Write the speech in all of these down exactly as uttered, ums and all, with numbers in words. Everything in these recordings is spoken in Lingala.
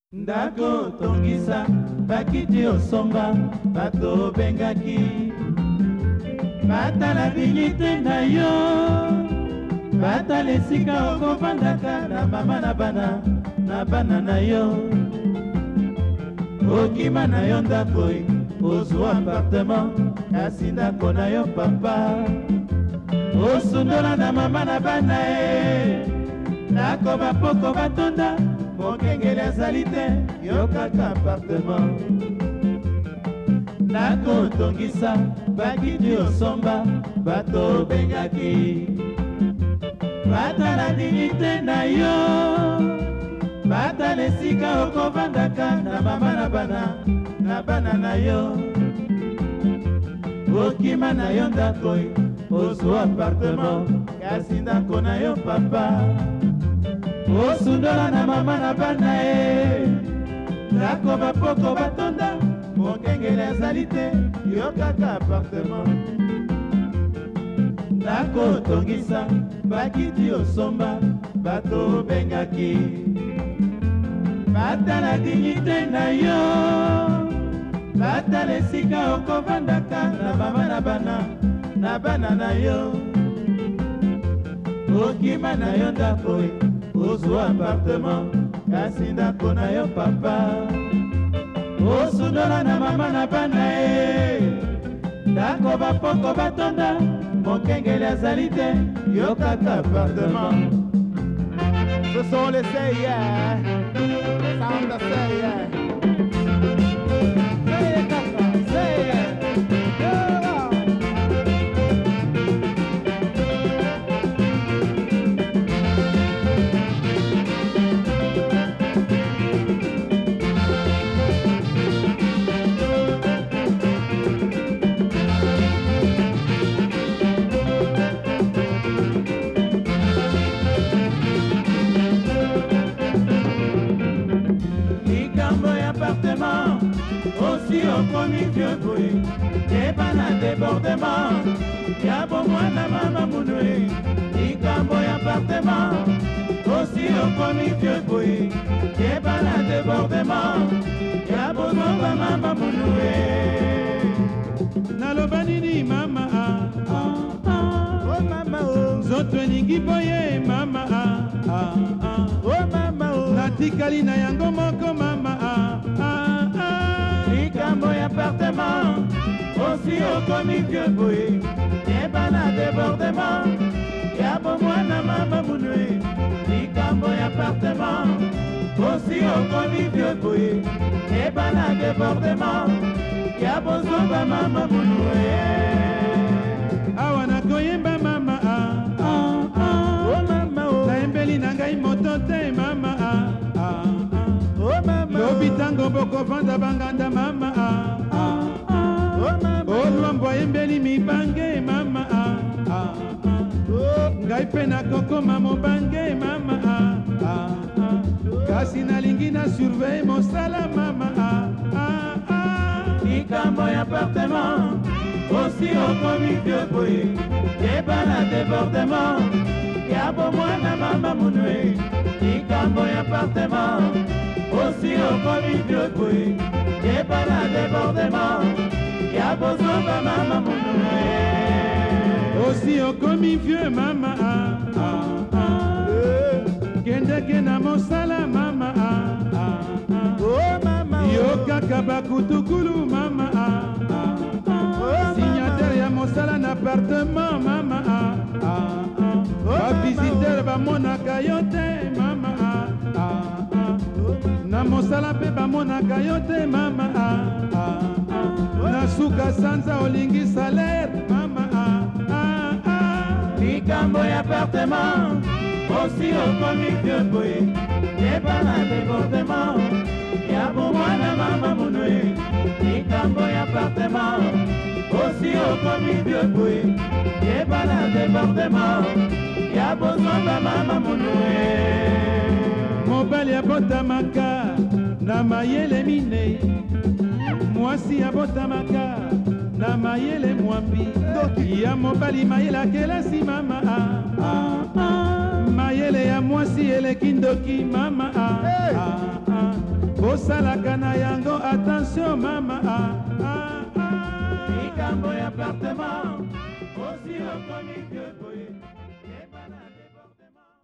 ndako tongisa bakiti osomba bato bengaki batala dignité na yo batala esika okovandaka na mama na bana na bana na yo okima na yo ndako ozwa appartement kasi ndako na yo papa osundola na mama na bana e ndako bapoko batonda mokengeli azali te yo kaka appartement ndako otongisa bakiti osomba bato bengaki batala dignité na yo batala esika okovandaka na mama na bana na bana na yo okima na yo ndako ozwa appartement kasi ndako na yo papa osundola na mama na bana e ndako bapoko batonda mokengeli azali te yo kaka appartement ndako otongisa bakiti osomba bato bengaki batala dignité na yo batala esika okovandaka na mama na bana na bana na yo okima na yo ndako ozwa appartement kasi ndako na yo papa osundola na mama na bana e ndako bapoko batonda mokengeli azali te yo kaka appartement. Ce sont les C I A, sound of C I A. Say it, kaka, say it. Aussi okomi vieux boy eba na débordement ya bomwana mama munwe likambo ya appartement aussi okomi vieux boy eba na débordement ya bomwana mama munwe naloba nini mama ah ah ah Oh mama oh nzoto elingi boye mama ah ah ah oh mama oh natikali na yango moko mama ah ah ah likambo ya appartement aussi okomi vieux boye eba na débordement ya bomwana mama munwe likambo ya appartement aussi okomi vieux boye eba na débordement ya bozomba mama munwe awa nakoyemba mama ah ah ah oh mama oh nayembeli na ngai moto te mama ah ah oh mama lobi tango bokovanda banganda mama ah ah ah oh mama olwambo ayembeli mibange mama ah ah ah ngai mpe nakokoma mobange mama ah ah ah kasi nalingi na surveille mosala mama ah ah ah likambo ya appartement aussi okomi vieux boye eba na débordement ya bomwana mama munwe likambo ya appartement aussi okomi vieux boye eba na débordement ya bozomba mama munwe aussi okomi vieux mama ah ah ah kendeke na mosala mama ah ah ah oh mama yo kaka bakutukulu mama ah ah ah signateur ya mosala na appartement mama ah ah ah bavisiteur bamonaka yo te mama ah ah ah na mosala mpe bamonaka yo te mama ah ah ah na suka sanza olingi salaire mama ah ah ah likambo ya appartement aussi okomi vieux boye eba na débordement ya bomwana mama munwe likambo ya appartement aussi okomi vieux boye eba na débordement ya bozomba mama munwe mobali abotamaka na mayele minei mwasi abotamaka na mayele mwambi ya mobali mayele akelasi mama ah, ah, ah. mayele ya mwasi eleki ndoki mama ah, ah, ah. bosalaka na yango attention mama ah, ah, ah. likambo ya appartement osi okomi vieux boye yeba na débordement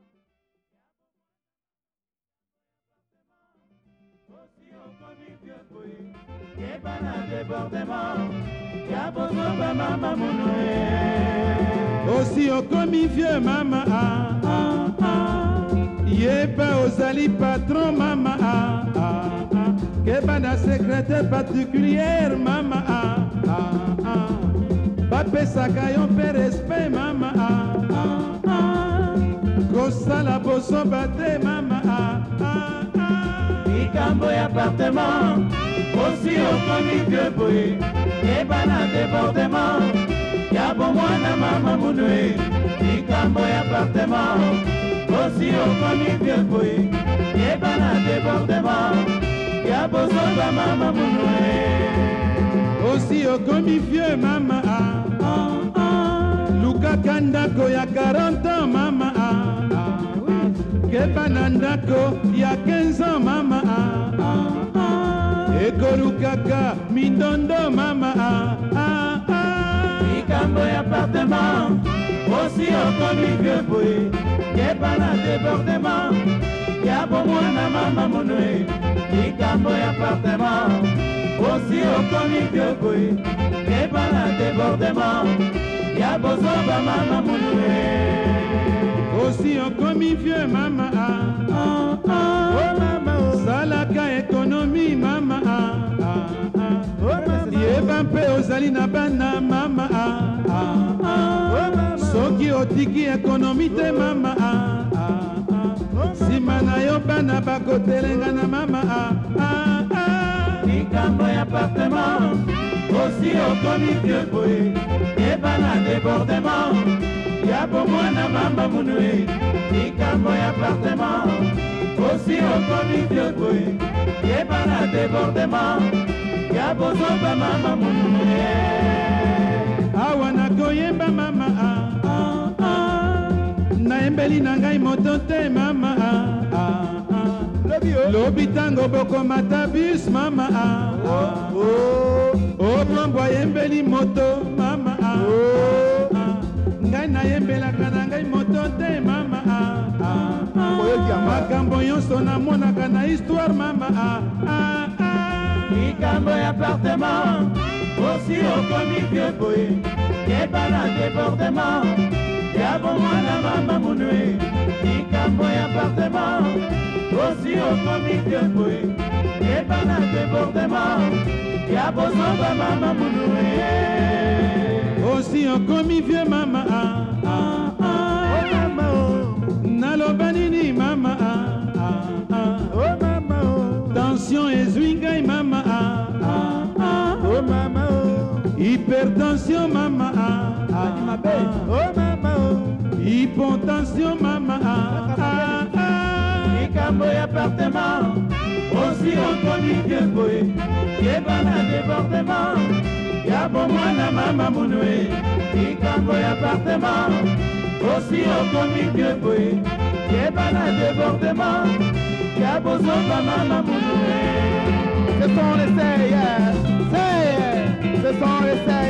osi okomi vieux boye yeba na débordement ya bozoba mama munoe osi okomi vieux mama ah, ah, ah. yeba ozali patron mama ah, ah, ah. keba na secrétaire particulière mama ah, ah, ah. bapesaka yo mpe respect mama ah, ah, ah. kosala bosoba te mama ah, ah, ah. likambo ya appartement osi okomi vieux boye yeba na débordement ya bomwana mama munue likambo ya appartement osi okomi vieux boye yeba na débordement ya bozoba mama munue osi okomi vieux mama ah, ah, ah. lukaka ndako ya quarante ans mama ah, ah, ah. keba na ndako ya quinze ans mama ah, ah, ah. ekolukaka mindondo mama ah, ah, ah. likambo ya appartement osi okomi vieux boye yeba na débordement ya bomwana mama munue likambo ya appartement osi okomi vieux boye yeba na débordement ya bozoba mama munue osi okomi vieux mama ah, ah, ah. Oh mama oh. salaka ekonomi mama ah, ah, ah. Oh mama yeba mpe ozali na bana mama ah, ah, ah. Oh mama soki otiki ekonomi te mama ah, ah, ah. nsima na yo bana bakotelenga na mama ah, ah, ah. likambo ya appartement osi okomi vieux boye yeba na débordement ya bomwana mama munue likambo ya appartement osi okomi vieux boye yeba na débordement ya bozoba mama munue awa nakoyemba mama ah, ah, ah. nayembeli na ngai moto te mama ah, ah, ah. lobi oh. lobi ntango bokomata bus mama ah, ah. Oh obrombo ayembeli moto mama ah, oh. ah. ngai nayembelaka na ngai moto te mama ah, ah, ah. Oyoki yango. makambo nyonso namonaka na histoire mama ah, ah, ah. likambo ya appartement osi okomi vieux boye yeba na débordement ya bomwana mama munue likambo ya appartement osi okomi vieux boye yeba na débordement ya bozoba mama munue osi okomi vieux mama ah, ah, ah. Oh mama oh. naloba nini mama ah, ah, ah. Oh mama oh. tension ezwi ngai mama ah, ah, ah. Oh mama oh. hypertension mama ah, ah, mabe ah. oh mama oh. hypotension mama ah, ah, ah. likambo ya appartement osi okomi vieux boye yeba na débordement ya bomwana mama munue likambo ya appartement osi okomi vieux boye yeba na débordement ya bozoba mama munue Ce sont les C I R, C I R, ce sont les C I R.